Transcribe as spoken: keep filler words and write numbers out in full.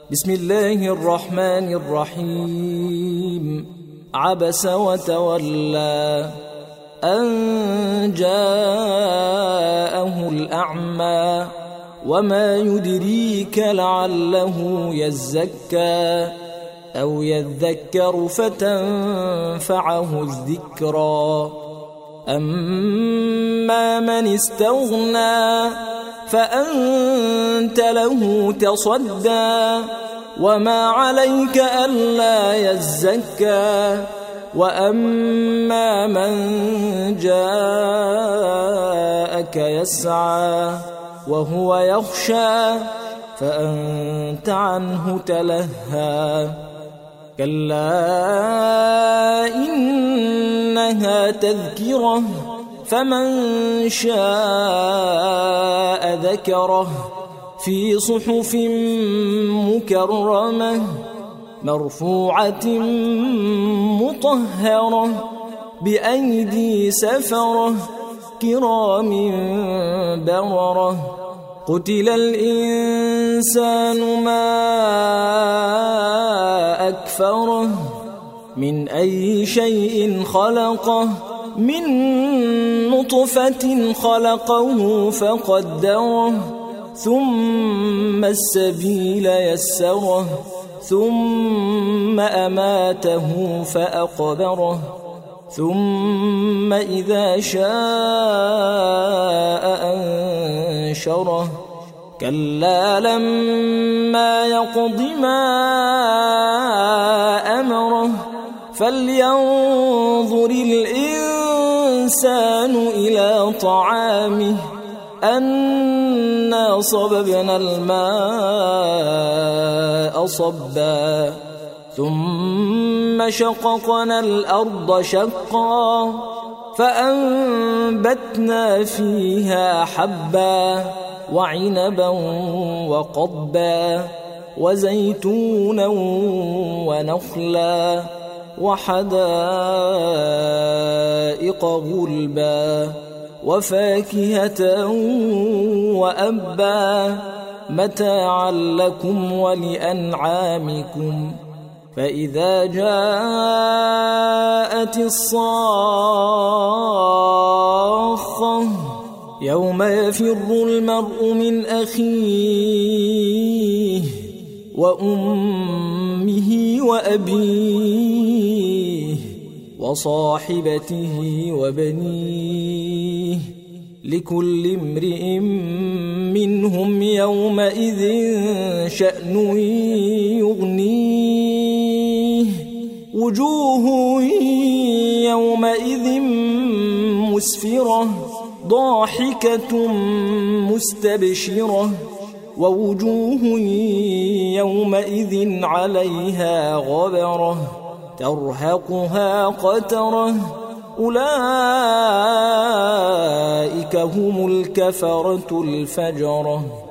بسم الله الرحمن الرحيم. عبس وتولى أن جاءه الأعمى وما يدريك لعله يزكى أو يذكر فتنفعه الذكرى. أما من استغنى فأنت له تصدى وما عليك ألا يزكى. وأما من جاءك يسعى وهو يخشى فأنت عنه تلهى. كلا إنها تذكرة فمن شاء ذكره في صحف مكرمة مرفوعة مطهرة بأيدي سفرة كرام بررة. قتل الإنسان ما أكفره من أي شيء خلقه من نطفة خلقه فقدره ثم السبيل يسره ثم أماته فأقبره ثم إذا شاء أنشره. كلا لما يقض ما أمره فلينظر الإنسان إلى طعامه أنا صببنا الماء صبا ثم شققنا الأرض شقا فأنبتنا فيها حبا وعنبا وقضبا وزيتونا ونخلا وحدائق غلبا وفاكهة وأبا متاعا لكم ولأنعامكم. فإذا جاءت الصاخة يوم يفر المرء من أخيه وأمه وأبيه وصاحبته وبنيه لكل امرئ منهم يومئذ شأن يغنيه. وجوه يومئذ مسفرة ضاحكة مستبشرة ووجوه يومئذ عليها غبرة ترهقها قترة أولئك هم الكفرة الفجرة.